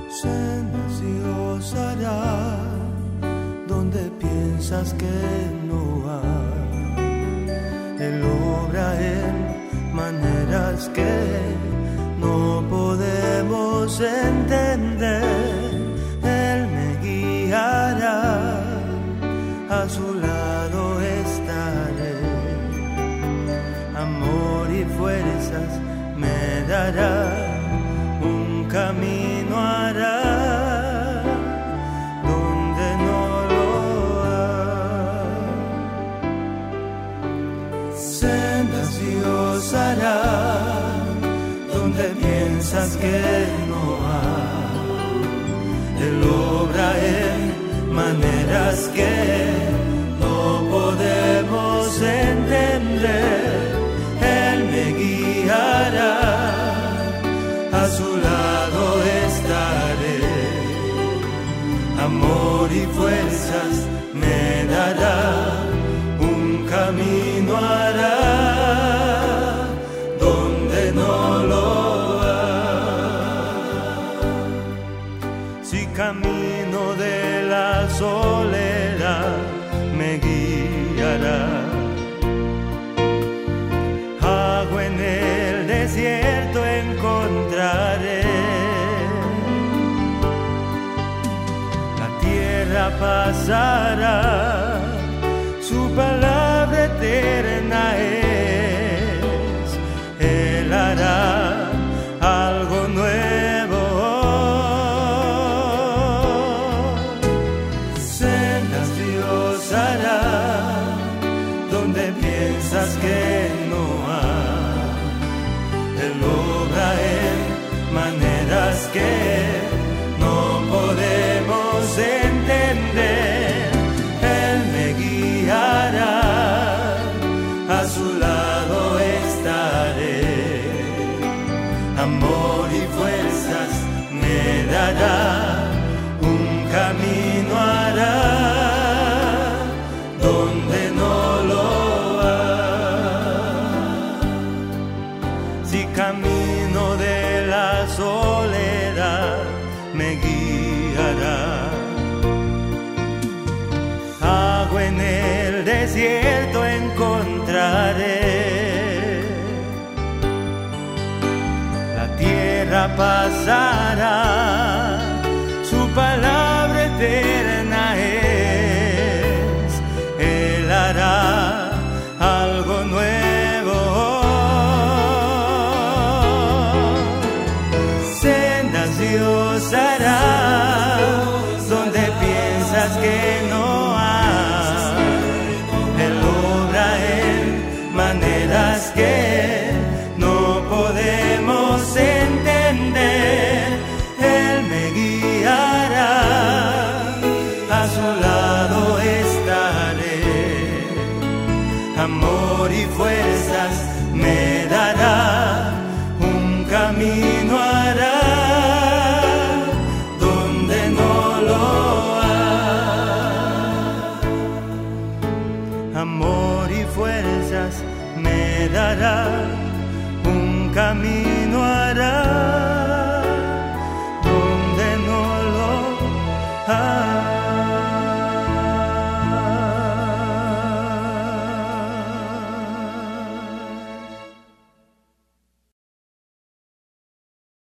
Sendas Dios hará donde piensas que no hay. Él obra en maneras que no podemos entender. Él me guiará, a su lado estaré. Amor y fuerzas me dará, un camino hará donde no lo hay. Sendas Dios hará donde piensas que no hay. Él obra en maneras que no podemos entender. Él me guiará, a su lado estaré. Amor y fuerzas me dará, un camino hará donde no lo hay. Si camino de la soledad, me guiará. Agua en el desierto encontraré. La tierra pasará, su palabra eterna es. Él hará algo nuevo. Sendas Dios hará donde piensas que no hay. Él obra en maneras que no podemos entender. Él me guiará, a su lado estaré. Amor y fuerzas me dará, un camino hará donde no lo hay. Si camino de la soledad, me guiará. Agua en el desierto encontraré. La tierra pasará, su palabra eterna es. Él hará algo nuevo. Sendas Dios hará donde piensas que no hay. Él obra en maneras que no podemos entender. Él me guiará, a su lado estaré. Amor y fuerzas me dará, un camino hará donde no lo hay. Amor y fuerzas me dará, un camino hará donde no lo hay.